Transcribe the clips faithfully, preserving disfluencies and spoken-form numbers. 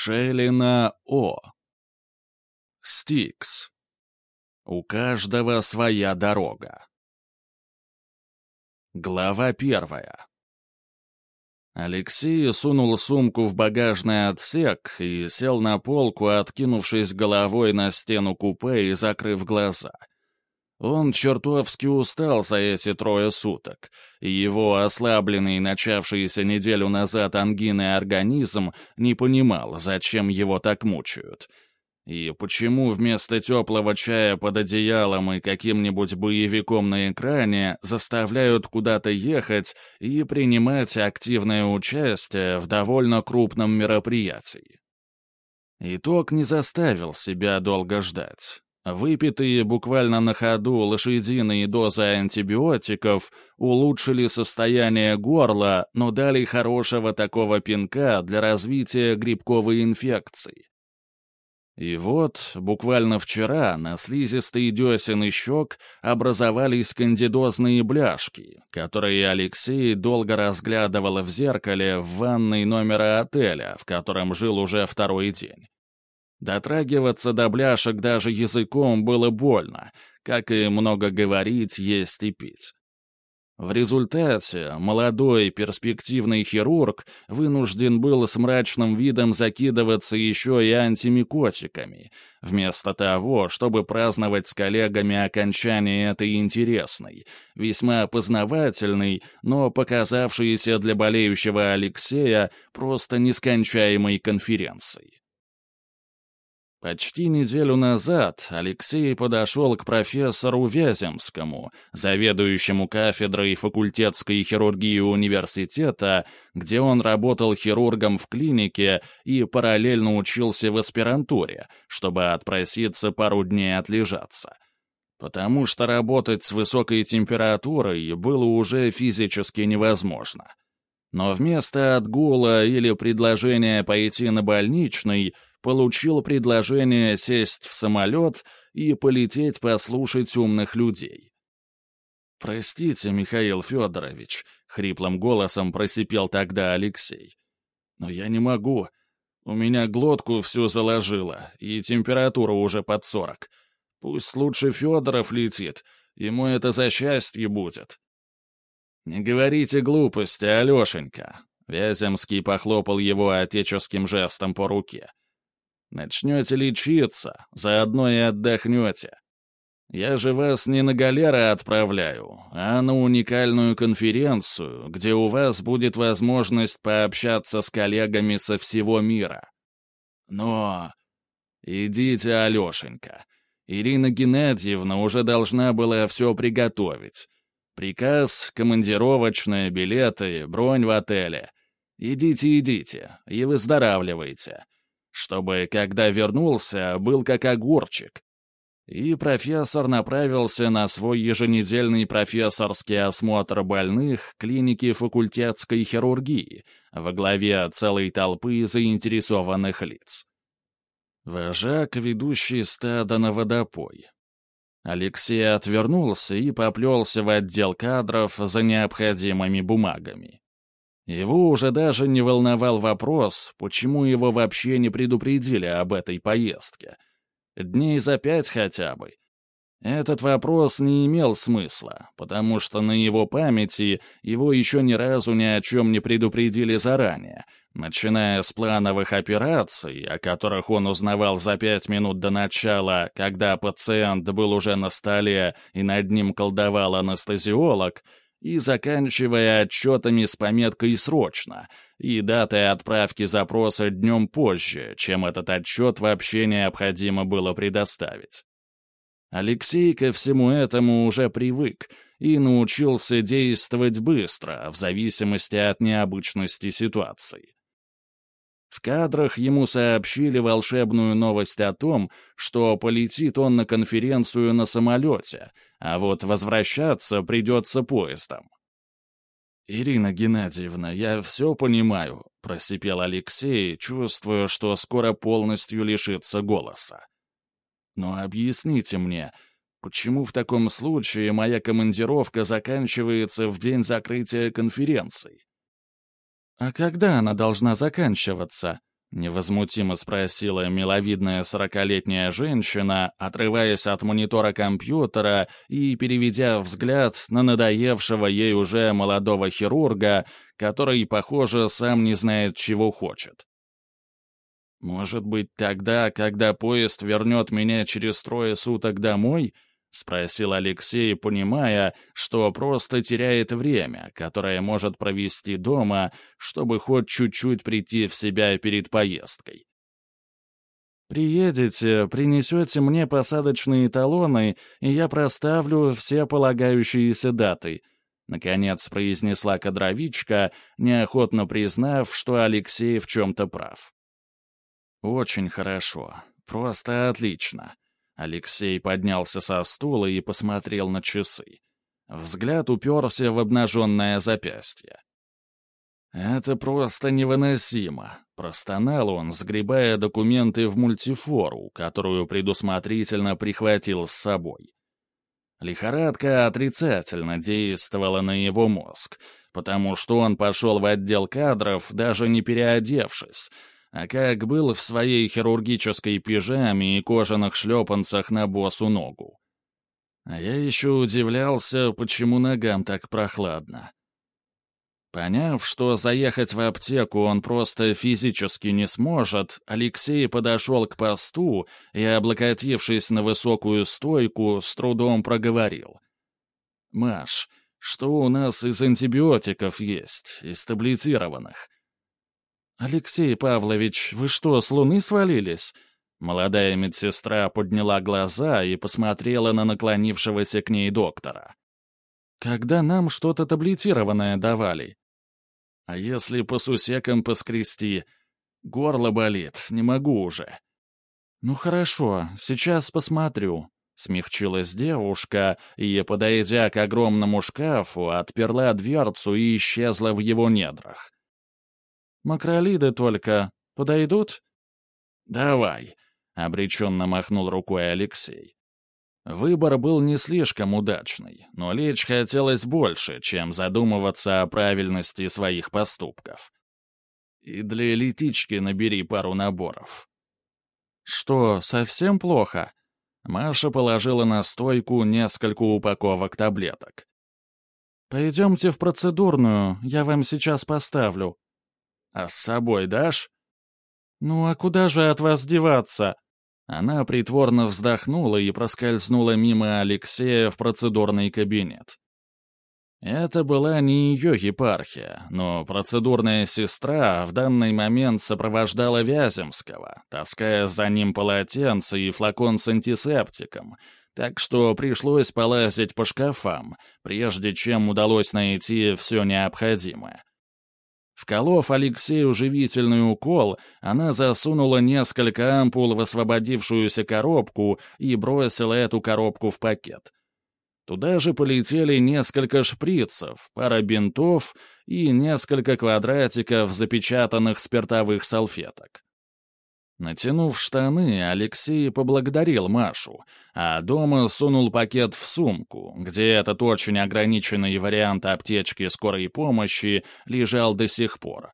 Шелина О. Стикс. У каждого своя дорога. Глава первая. Алексей сунул сумку в багажный отсек и сел на полку, откинувшись головой на стену купе и закрыв глаза. Он чертовски устал за эти трое суток, и его ослабленный, начавшийся неделю назад ангиной организм не понимал, зачем его так мучают. И почему вместо теплого чая под одеялом и каким-нибудь боевиком на экране заставляют куда-то ехать и принимать активное участие в довольно крупном мероприятии. Итог не заставил себя долго ждать. Выпитые буквально на ходу лошадиные дозы антибиотиков улучшили состояние горла, но дали хорошего такого пинка для развития грибковой инфекции. И вот, буквально вчера на слизистой десен и щек образовались кандидозные бляшки, которые Алексей долго разглядывал в зеркале в ванной номера отеля, в котором жил уже второй день. Дотрагиваться до бляшек даже языком было больно, как и много говорить, есть и пить. В результате молодой перспективный хирург вынужден был с мрачным видом закидываться еще и антимикотиками, вместо того, чтобы праздновать с коллегами окончание этой интересной, весьма познавательной, но показавшейся для болеющего Алексея просто нескончаемой конференцией. Почти неделю назад Алексей подошел к профессору Вяземскому, заведующему кафедрой факультетской хирургии университета, где он работал хирургом в клинике и параллельно учился в аспирантуре, чтобы отпроситься пару дней отлежаться. Потому что работать с высокой температурой было уже физически невозможно. Но вместо отгула или предложения пойти на больничный получил предложение сесть в самолет и полететь послушать умных людей. «Простите, Михаил Федорович», — хриплым голосом просипел тогда Алексей. «Но я не могу. У меня глотку всю заложило, и температура уже под сорок. Пусть лучше Федоров летит, ему это за счастье будет». «Не говорите глупости, Алешенька», — Вяземский похлопал его отеческим жестом по руке. «Начнете лечиться, заодно и отдохнете. Я же вас не на галеры отправляю, а на уникальную конференцию, где у вас будет возможность пообщаться с коллегами со всего мира. Но идите, Алешенька. Ирина Геннадьевна уже должна была все приготовить. Приказ, командировочные билеты, бронь в отеле. Идите, идите и выздоравливайте. Чтобы, когда вернулся, был как огурчик». И профессор направился на свой еженедельный профессорский осмотр больных клиники факультетской хирургии во главе целой толпы заинтересованных лиц. Вожак, ведущий стадо на водопой. Алексей отвернулся и поплелся в отдел кадров за необходимыми бумагами. Его уже даже не волновал вопрос, почему его вообще не предупредили об этой поездке. Дней за пять хотя бы. Этот вопрос не имел смысла, потому что на его памяти его еще ни разу ни о чем не предупредили заранее, начиная с плановых операций, о которых он узнавал за пять минут до начала, когда пациент был уже на столе и над ним колдовал анестезиолог, и заканчивая отчетами с пометкой «срочно» и датой отправки запроса днем позже, чем этот отчет вообще необходимо было предоставить. Алексей ко всему этому уже привык и научился действовать быстро, в зависимости от необычности ситуации. В кадрах ему сообщили волшебную новость о том, что полетит он на конференцию на самолете, а вот возвращаться придется поездом. «Ирина Геннадьевна, я все понимаю», — просипел Алексей, чувствуя, что скоро полностью лишится голоса. «Но объясните мне, почему в таком случае моя командировка заканчивается в день закрытия конференции?» «А когда она должна заканчиваться?» — невозмутимо спросила миловидная сорокалетняя женщина, отрываясь от монитора компьютера и переведя взгляд на надоевшего ей уже молодого хирурга, который, похоже, сам не знает, чего хочет. «Может быть, тогда, когда поезд вернет меня через трое суток домой?» — спросил Алексей, понимая, что просто теряет время, которое может провести дома, чтобы хоть чуть-чуть прийти в себя перед поездкой. «Приедете, принесете мне посадочные талоны, и я проставлю все полагающиеся даты», — наконец произнесла кадровичка, неохотно признав, что Алексей в чем-то прав. «Очень хорошо. Просто отлично». Алексей поднялся со стула и посмотрел на часы. Взгляд уперся в обнаженное запястье. «Это просто невыносимо», — простонал он, сгребая документы в мультифору, которую предусмотрительно прихватил с собой. Лихорадка отрицательно действовала на его мозг, потому что он пошел в отдел кадров, даже не переодевшись, а как был в своей хирургической пижаме и кожаных шлепанцах на босу ногу. А я еще удивлялся, почему ногам так прохладно. Поняв, что заехать в аптеку он просто физически не сможет, Алексей подошел к посту и, облокотившись на высокую стойку, с трудом проговорил. «Маш, что у нас из антибиотиков есть, из таблетированных?» «Алексей Павлович, вы что, с луны свалились?» Молодая медсестра подняла глаза и посмотрела на наклонившегося к ней доктора. «Когда нам что-то таблетированное давали?» «А если по сусекам поскрести? Горло болит, не могу уже». «Ну хорошо, сейчас посмотрю», — смягчилась девушка и, подойдя к огромному шкафу, отперла дверцу и исчезла в его недрах. «Макролиды только подойдут?» «Давай», — обреченно махнул рукой Алексей. Выбор был не слишком удачный, но лечь хотелось больше, чем задумываться о правильности своих поступков. «И для летички набери пару наборов». «Что, совсем плохо?» Маша положила на стойку несколько упаковок таблеток. «Пойдемте в процедурную, я вам сейчас поставлю». «А с собой дашь?» «Ну а куда же от вас деваться?» Она притворно вздохнула и проскользнула мимо Алексея в процедурный кабинет. Это была не ее епархия, но процедурная сестра в данный момент сопровождала Вяземского, таская за ним полотенце и флакон с антисептиком, так что пришлось полазить по шкафам, прежде чем удалось найти все необходимое. Вколов Алексею живительный укол, она засунула несколько ампул в освободившуюся коробку и бросила эту коробку в пакет. Туда же полетели несколько шприцев, пара бинтов и несколько квадратиков запечатанных спиртовых салфеток. Натянув штаны, Алексей поблагодарил Машу, а дома сунул пакет в сумку, где этот очень ограниченный вариант аптечки скорой помощи лежал до сих пор.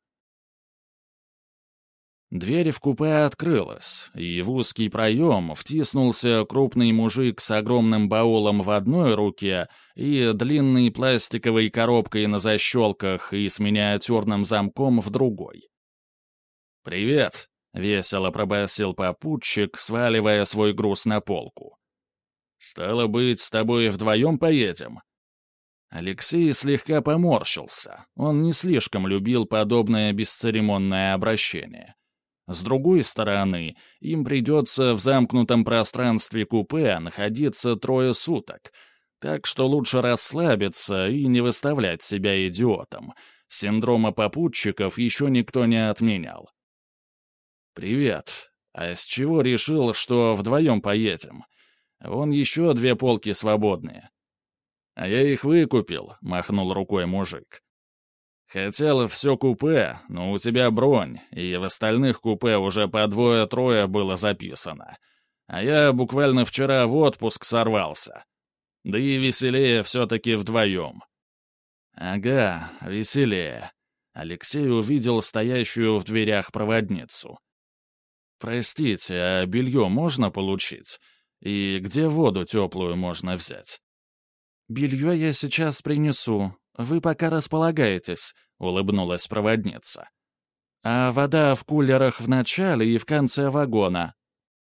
Дверь в купе открылась, и в узкий проем втиснулся крупный мужик с огромным баулом в одной руке и длинной пластиковой коробкой на защелках и с миниатюрным замком в другой. «Привет!» — весело пробасил попутчик, сваливая свой груз на полку. «Стало быть, с тобой вдвоем поедем?» Алексей слегка поморщился. Он не слишком любил подобное бесцеремонное обращение. С другой стороны, им придется в замкнутом пространстве купе находиться трое суток, так что лучше расслабиться и не выставлять себя идиотом. Синдрома попутчиков еще никто не отменял. «Привет. А с чего решил, что вдвоем поедем? Вон еще две полки свободные». «А я их выкупил», — махнул рукой мужик. «Хотел все купе, но у тебя бронь, и в остальных купе уже по двое-трое было записано. А я буквально вчера в отпуск сорвался. Да и веселее все-таки вдвоем». «Ага, веселее. Алексей увидел стоящую в дверях проводницу. «Простите, а белье можно получить? И где воду теплую можно взять?» «Белье я сейчас принесу. Вы пока располагаетесь», — улыбнулась проводница. «А вода в кулерах в начале и в конце вагона».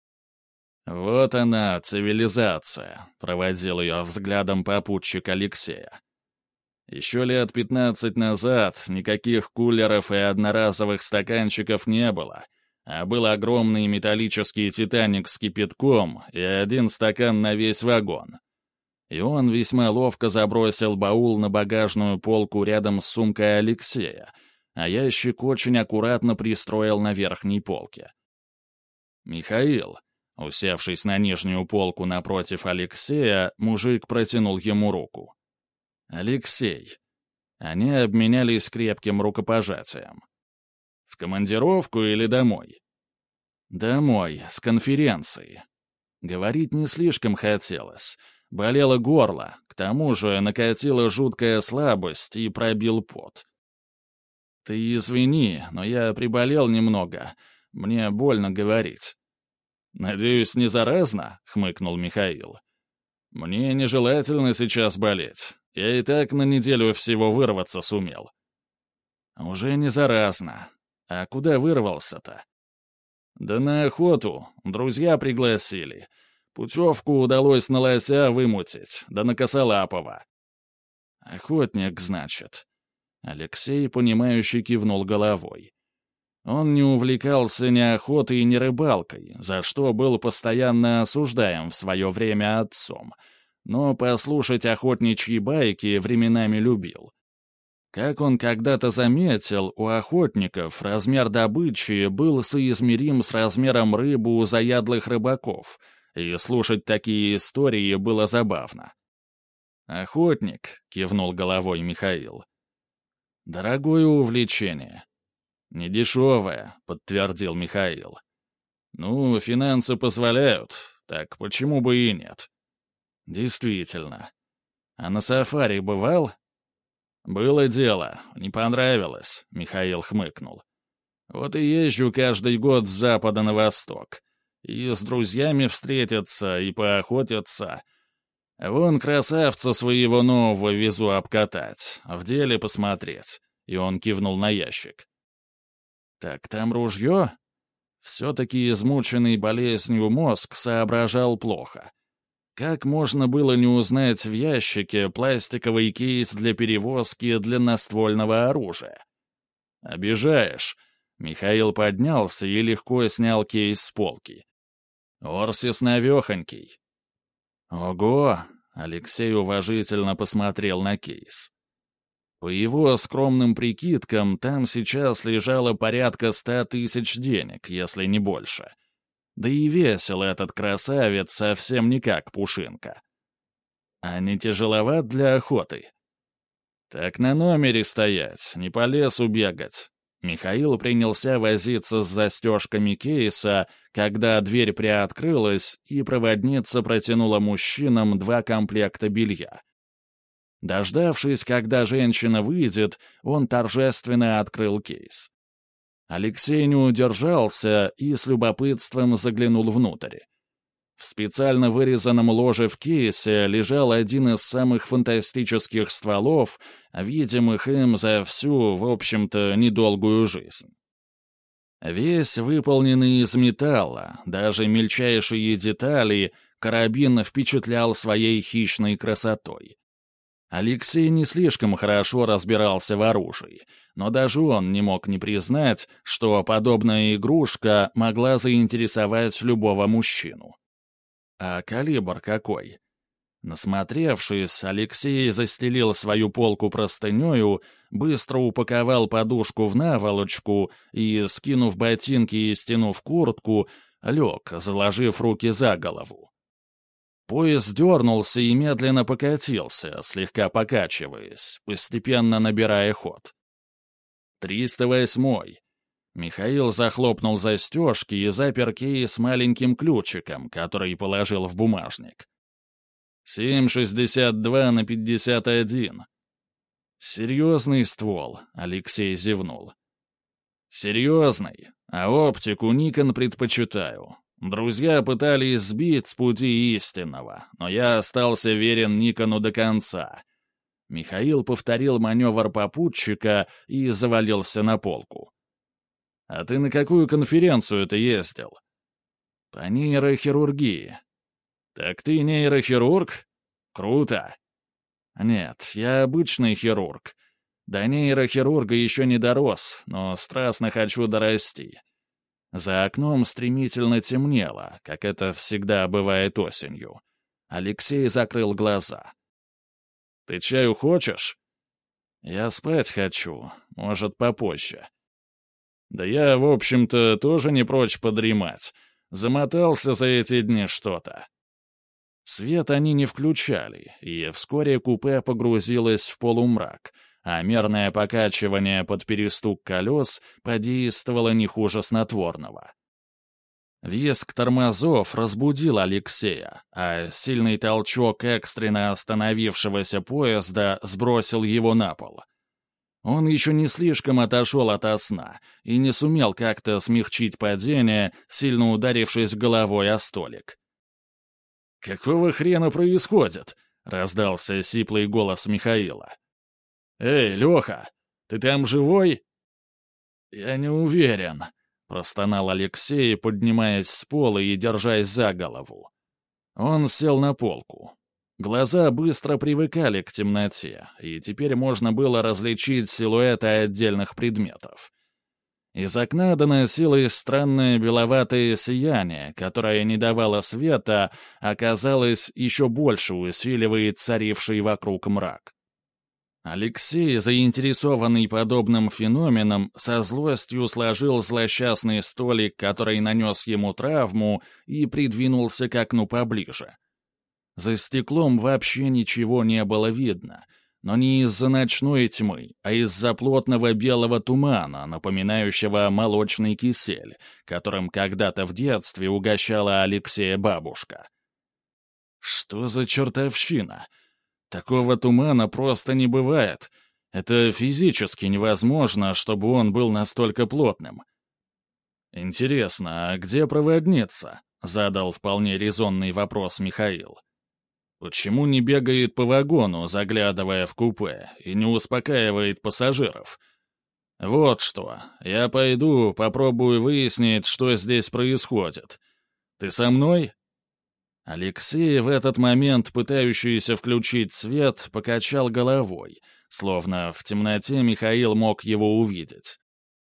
«Вот она, цивилизация», — проводил ее взглядом попутчик Алексея. «Еще лет пятнадцать назад никаких кулеров и одноразовых стаканчиков не было, а был огромный металлический «Титаник» с кипятком и один стакан на весь вагон. И он весьма ловко забросил баул на багажную полку рядом с сумкой Алексея, а ящик очень аккуратно пристроил на верхней полке. «Михаил», усевшись на нижнюю полку напротив Алексея, мужик протянул ему руку. «Алексей». Они обменялись крепким рукопожатием. «В командировку или домой?» «Домой, с конференции». Говорить не слишком хотелось. Болело горло, к тому же накатила жуткая слабость и пробил пот. «Ты извини, но я приболел немного. Мне больно говорить». «Надеюсь, не заразно?» — хмыкнул Михаил. «Мне нежелательно сейчас болеть. Я и так на неделю всего вырваться сумел». «Уже не заразно. А куда вырвался-то?» «Да на охоту. Друзья пригласили. Путевку удалось на лося вымутить, да на косолапого». «Охотник, значит». Алексей, понимающе кивнул головой. Он не увлекался ни охотой, ни рыбалкой, за что был постоянно осуждаем в свое время отцом, но послушать охотничьи байки временами любил. Как он когда-то заметил, у охотников размер добычи был соизмерим с размером рыбы у заядлых рыбаков, и слушать такие истории было забавно. «Охотник», — кивнул головой Михаил. «Дорогое увлечение». «Недешевое», — подтвердил Михаил. «Ну, финансы позволяют, так почему бы и нет?» «Действительно. А на сафари бывал?» «Было дело, не понравилось», — Михаил хмыкнул. «Вот и езжу каждый год с запада на восток. И с друзьями встретиться, и поохотиться. Вон красавца своего нового везу обкатать, в деле посмотреть». И он кивнул на ящик. «Так там ружье?» Все-таки измученный болезнью мозг соображал плохо. Как можно было не узнать в ящике пластиковый кейс для перевозки длинноствольного оружия? «Обижаешь». Михаил поднялся и легко снял кейс с полки. «Орсис навехонький». «Ого!» — Алексей уважительно посмотрел на кейс. По его скромным прикидкам, там сейчас лежало порядка ста тысяч денег, если не больше. Да и весил этот красавец совсем не как пушинка. А не тяжеловат для охоты? Так на номере стоять, не по лесу бегать. Михаил принялся возиться с застежками кейса, когда дверь приоткрылась, и проводница протянула мужчинам два комплекта белья. Дождавшись, когда женщина выйдет, он торжественно открыл кейс. Алексей не удержался и с любопытством заглянул внутрь. В специально вырезанном ложе в кейсе лежал один из самых фантастических стволов, видимых им за всю, в общем-то, недолгую жизнь. Весь выполненный из металла, даже мельчайшие детали, карабин впечатлял своей хищной красотой. Алексей не слишком хорошо разбирался в оружии, но даже он не мог не признать, что подобная игрушка могла заинтересовать любого мужчину. А калибр какой? Насмотревшись, Алексей застелил свою полку простынею, быстро упаковал подушку в наволочку и, скинув ботинки и стянув куртку, лег, заложив руки за голову. Пояс дернулся и медленно покатился, слегка покачиваясь, постепенно набирая ход. «Триста восьмой». Михаил захлопнул застежки и запер кейс маленьким ключиком, который положил в бумажник. «семь шестьдесят два на пятьдесят один». «Серьезный ствол», — Алексей зевнул. «Серьезный, а оптику Никон предпочитаю. Друзья пытались сбить с пути истинного, но я остался верен Никону до конца». Михаил повторил маневр попутчика и завалился на полку. «А ты на какую конференцию ты ездил?» «По нейрохирургии». «Так ты нейрохирург? Круто!» «Нет, я обычный хирург. До нейрохирурга еще не дорос, но страстно хочу дорасти». За окном стремительно темнело, как это всегда бывает осенью. Алексей закрыл глаза. «Ты чаю хочешь?» «Я спать хочу, может, попозже». «Да я, в общем-то, тоже не прочь подремать. Замотался за эти дни что-то». Свет они не включали, и вскоре купе погрузилось в полумрак, а мерное покачивание под перестук колес подействовало не хуже снотворного. Визг тормозов разбудил Алексея, а сильный толчок экстренно остановившегося поезда сбросил его на пол. Он еще не слишком отошел ото сна и не сумел как-то смягчить падение, сильно ударившись головой о столик. «Какого хрена происходит?» — раздался сиплый голос Михаила. «Эй, Леха, ты там живой?» «Я не уверен», — простонал Алексей, поднимаясь с пола и держась за голову. Он сел на полку. Глаза быстро привыкали к темноте, и теперь можно было различить силуэты отдельных предметов. Из окна доносилось странное беловатое сияние, которое не давало света, а, казалось, еще больше усиливает царивший вокруг мрак. Алексей, заинтересованный подобным феноменом, со злостью сложил злосчастный столик, который нанес ему травму, и придвинулся к окну поближе. За стеклом вообще ничего не было видно, но не из-за ночной тьмы, а из-за плотного белого тумана, напоминающего молочный кисель, которым когда-то в детстве угощала Алексея бабушка. Что за чертовщина? Такого тумана просто не бывает. Это физически невозможно, чтобы он был настолько плотным. «Интересно, а где проводница?» — задал вполне резонный вопрос Михаил. «Почему не бегает по вагону, заглядывая в купе, и не успокаивает пассажиров? Вот что, я пойду попробую выяснить, что здесь происходит. Ты со мной?» Алексей, в этот момент пытающийся включить свет, покачал головой, словно в темноте Михаил мог его увидеть.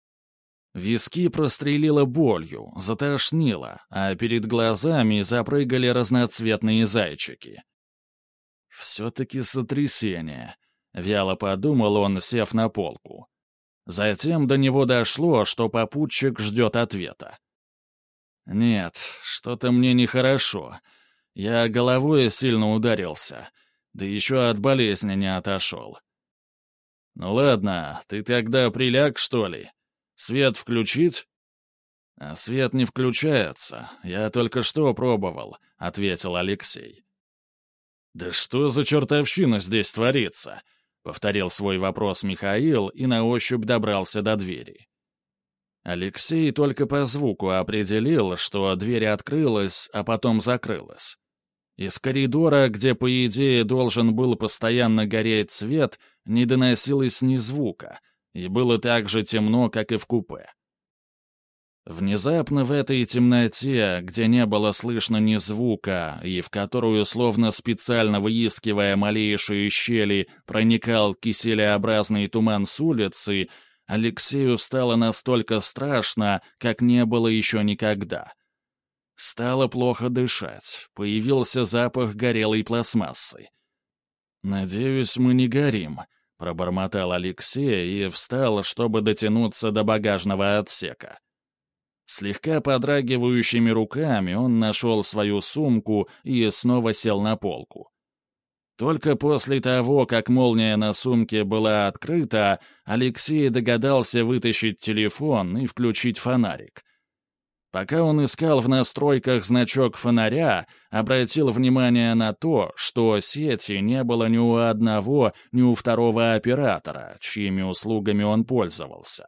Виски прострелило болью, затошнило, а перед глазами запрыгали разноцветные зайчики. «Все-таки сотрясение», — вяло подумал он, сев на полку. Затем до него дошло, что попутчик ждет ответа. «Нет, что-то мне нехорошо. Я головой сильно ударился, да еще от болезни не отошел». «Ну ладно, ты тогда приляг, что ли? Свет включить?» «А свет не включается, я только что пробовал», — ответил Алексей. «Да что за чертовщина здесь творится?» — повторил свой вопрос Михаил и на ощупь добрался до двери. Алексей только по звуку определил, что дверь открылась, а потом закрылась. Из коридора, где, по идее, должен был постоянно гореть свет, не доносилось ни звука, и было так же темно, как и в купе. Внезапно в этой темноте, где не было слышно ни звука, и в которую, словно специально выискивая малейшие щели, проникал киселеобразный туман с улицы, Алексею стало настолько страшно, как не было еще никогда. Стало плохо дышать, появился запах горелой пластмассы. «Надеюсь, мы не горим», — пробормотал Алексей и встал, чтобы дотянуться до багажного отсека. Слегка подрагивающими руками он нашел свою сумку и снова сел на полку. Только после того, как молния на сумке была открыта, Алексей догадался вытащить телефон и включить фонарик. Пока он искал в настройках значок фонаря, обратил внимание на то, что сети не было ни у одного, ни у второго оператора, чьими услугами он пользовался.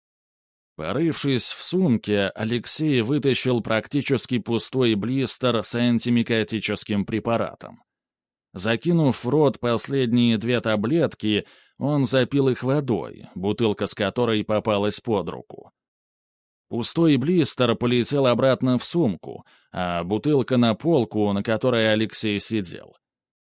Порывшись в сумке, Алексей вытащил практически пустой блистер с антимикотическим препаратом. Закинув в рот последние две таблетки, он запил их водой, бутылка с которой попалась под руку. Пустой блистер полетел обратно в сумку, а бутылка на полку, на которой Алексей сидел.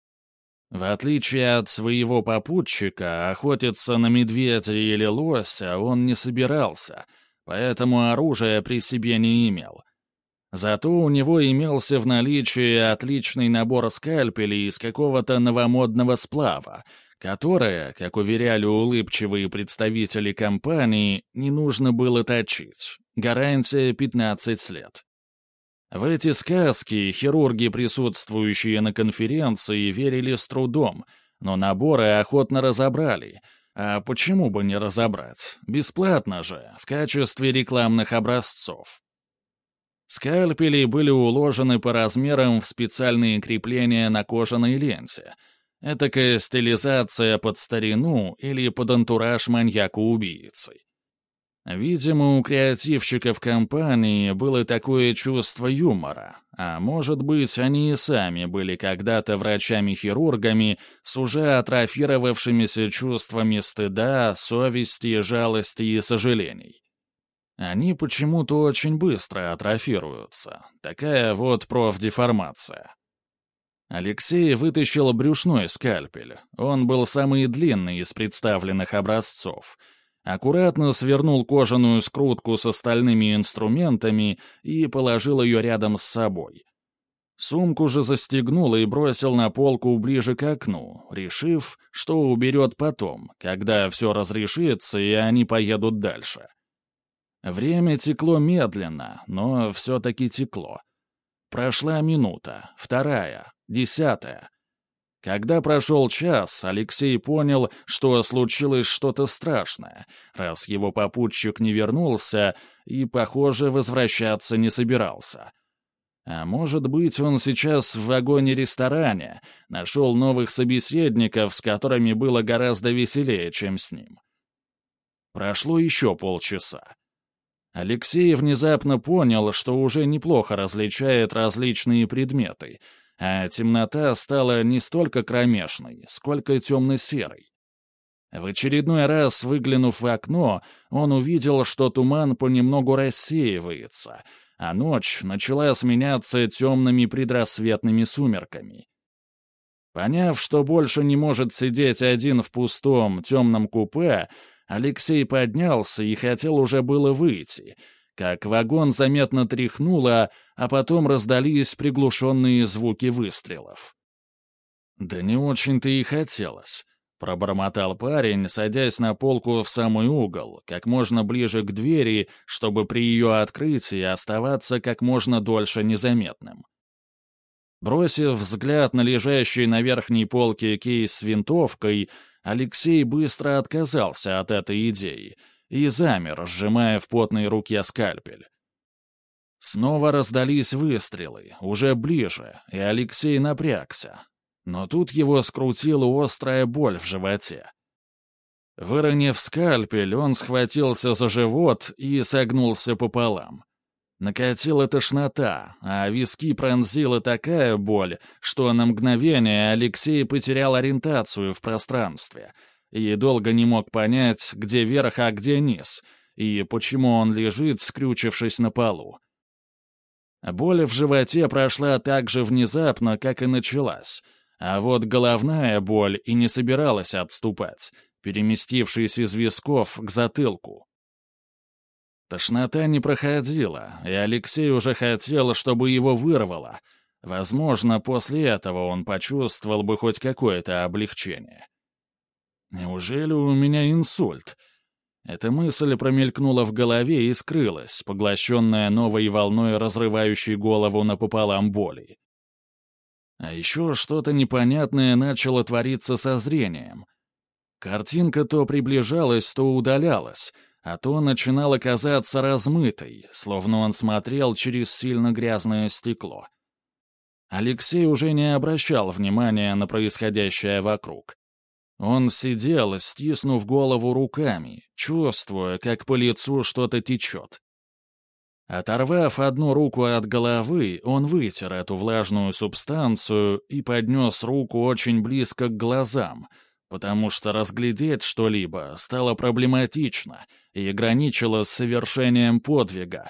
В отличие от своего попутчика, охотиться на медведя или лося он не собирался, поэтому оружия при себе не имел. Зато у него имелся в наличии отличный набор скальпелей из какого-то новомодного сплава, которое, как уверяли улыбчивые представители компании, не нужно было точить. Гарантия пятнадцать лет. В эти сказки хирурги, присутствующие на конференции, верили с трудом, но наборы охотно разобрали. А почему бы не разобрать? Бесплатно же, в качестве рекламных образцов. Скальпели были уложены по размерам в специальные крепления на кожаной ленте. Этакая стилизация под старину или под антураж маньяка-убийцы. Видимо, у креативщиков компании было такое чувство юмора, а может быть, они и сами были когда-то врачами-хирургами с уже атрофировавшимися чувствами стыда, совести, жалости и сожалений. Они почему-то очень быстро атрофируются. Такая вот профдеформация. Алексей вытащил брюшной скальпель. Он был самый длинный из представленных образцов. Аккуратно свернул кожаную скрутку с остальными инструментами и положил ее рядом с собой. Сумку же застегнул и бросил на полку ближе к окну, решив, что уберет потом, когда все разрешится и они поедут дальше. Время текло медленно, но все-таки текло. Прошла минута, вторая, десятая. Когда прошел час, Алексей понял, что случилось что-то страшное, раз его попутчик не вернулся и, похоже, возвращаться не собирался. А может быть, он сейчас в вагоне-ресторане нашел новых собеседников, с которыми было гораздо веселее, чем с ним. Прошло еще полчаса. Алексей внезапно понял, что уже неплохо различает различные предметы, а темнота стала не столько кромешной, сколько темно-серой. В очередной раз, выглянув в окно, он увидел, что туман понемногу рассеивается, а ночь начала сменяться темными предрассветными сумерками. Поняв, что больше не может сидеть один в пустом, темном купе, Алексей поднялся и хотел уже было выйти, как вагон заметно тряхнуло, а потом раздались приглушенные звуки выстрелов. «Да не очень-то и хотелось», — пробормотал парень, садясь на полку в самый угол, как можно ближе к двери, чтобы при ее открытии оставаться как можно дольше незаметным. Бросив взгляд на лежащий на верхней полке кейс с винтовкой, Алексей быстро отказался от этой идеи и замер, сжимая в потной руке скальпель. Снова раздались выстрелы, уже ближе, и Алексей напрягся. Но тут его скрутила острая боль в животе. Выронив скальпель, он схватился за живот и согнулся пополам. Накатила тошнота, а виски пронзила такая боль, что на мгновение Алексей потерял ориентацию в пространстве и долго не мог понять, где верх, а где низ, и почему он лежит, скрючившись на полу. Боль в животе прошла так же внезапно, как и началась, а вот головная боль и не собиралась отступать, переместившись из висков к затылку. Тошнота не проходила, и Алексей уже хотел, чтобы его вырвало. Возможно, после этого он почувствовал бы хоть какое-то облегчение. «Неужели у меня инсульт?» Эта мысль промелькнула в голове и скрылась, поглощенная новой волной, разрывающей голову напополам боли. А еще что-то непонятное начало твориться со зрением. Картинка то приближалась, то удалялась, а то начинала казаться размытой, словно он смотрел через сильно грязное стекло. Алексей уже не обращал внимания на происходящее вокруг. Он сидел, стиснув голову руками, чувствуя, как по лицу что-то течет. Оторвав одну руку от головы, он вытер эту влажную субстанцию и поднес руку очень близко к глазам, потому что разглядеть что-либо стало проблематично и граничило с совершением подвига.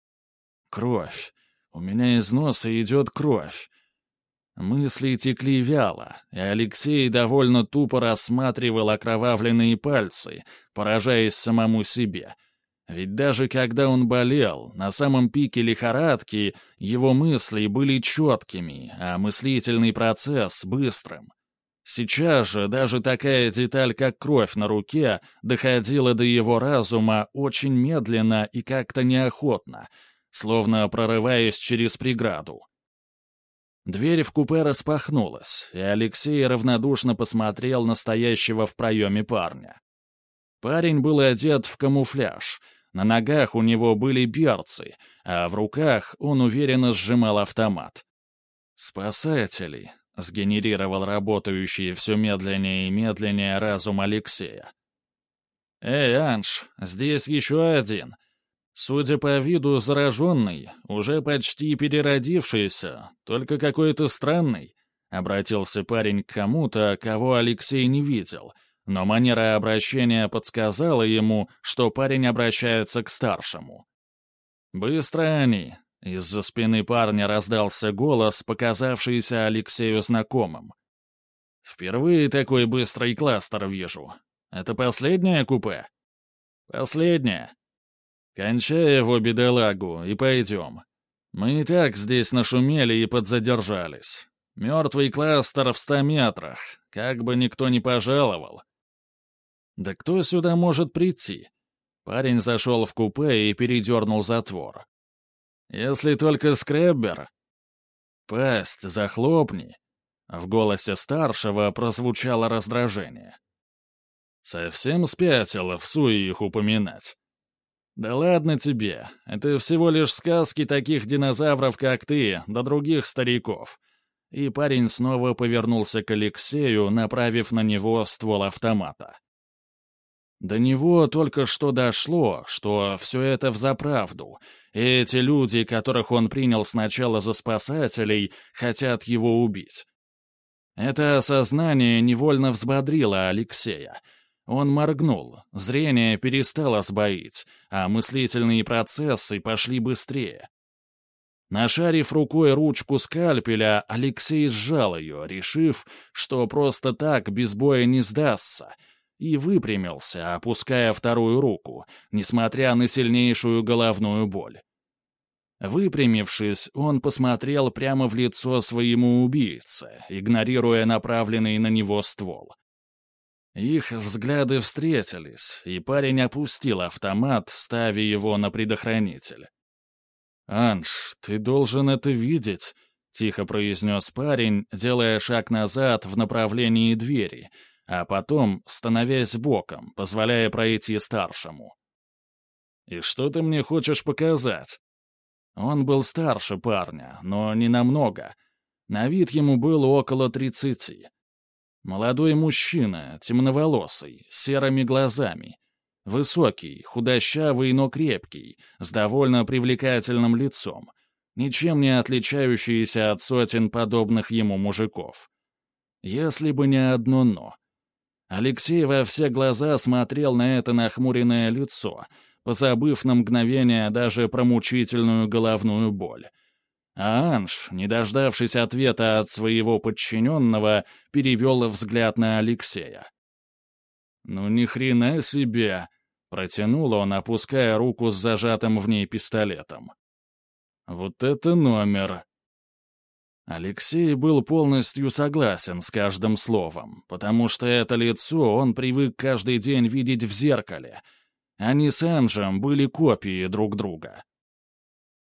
Кровь. У меня из носа идет кровь. Мысли текли вяло, и Алексей довольно тупо рассматривал окровавленные пальцы, поражаясь самому себе. Ведь даже когда он болел, на самом пике лихорадки, его мысли были четкими, а мыслительный процесс — быстрым. Сейчас же даже такая деталь, как кровь на руке, доходила до его разума очень медленно и как-то неохотно, словно прорываясь через преграду. Дверь в купе распахнулась, и Алексей равнодушно посмотрел на стоящего в проеме парня. Парень был одет в камуфляж, на ногах у него были берцы, а в руках он уверенно сжимал автомат. «Спасатели», — сгенерировал работающий все медленнее и медленнее разум Алексея. «Эй, Анж, здесь еще один. Судя по виду, зараженный, уже почти переродившийся, только какой-то странный», — обратился парень к кому-то, кого Алексей не видел, но манера обращения подсказала ему, что парень обращается к старшему. «Быстро они!» — из-за спины парня раздался голос, показавшийся Алексею знакомым. «Впервые такой быстрый кластер вижу. Это последнее купе?» «Последнее. Кончай его, бедолагу, и пойдем. Мы и так здесь нашумели и подзадержались. Мертвый кластер в ста метрах, как бы никто не пожаловал». «Да кто сюда может прийти?» Парень зашел в купе и передернул затвор. «Если только скреббер». «Пасть захлопни». В голосе старшего прозвучало раздражение. «Совсем спятило в суе их упоминать». «Да ладно тебе, это всего лишь сказки таких динозавров, как ты, да других стариков». И парень снова повернулся к Алексею, направив на него ствол автомата. До него только что дошло, что все это взаправду, и эти люди, которых он принял сначала за спасателей, хотят его убить. Это осознание невольно взбодрило Алексея. Он моргнул, зрение перестало сбоить, а мыслительные процессы пошли быстрее. Нашарив рукой ручку скальпеля, Алексей сжал ее, решив, что просто так без боя не сдастся, и выпрямился, опуская вторую руку, несмотря на сильнейшую головную боль. Выпрямившись, он посмотрел прямо в лицо своему убийце, игнорируя направленный на него ствол. Их взгляды встретились, и парень опустил автомат, ставя его на предохранитель. «Анж, ты должен это видеть», — тихо произнес парень, делая шаг назад в направлении двери, а потом становясь боком, позволяя пройти старшему. «И что ты мне хочешь показать?» Он был старше парня, но не намного. На вид ему было около тридцати. Молодой мужчина, темноволосый, с серыми глазами. Высокий, худощавый, но крепкий, с довольно привлекательным лицом, ничем не отличающийся от сотен подобных ему мужиков. Если бы не одно «но». Алексей во все глаза смотрел на это нахмуренное лицо, позабыв на мгновение даже про мучительную головную боль. А Анж, не дождавшись ответа от своего подчиненного, перевел взгляд на Алексея. «Ну ни хрена себе!» — протянул он, опуская руку с зажатым в ней пистолетом. «Вот это номер!» Алексей был полностью согласен с каждым словом, потому что это лицо он привык каждый день видеть в зеркале. Они с Анжем были копией друг друга.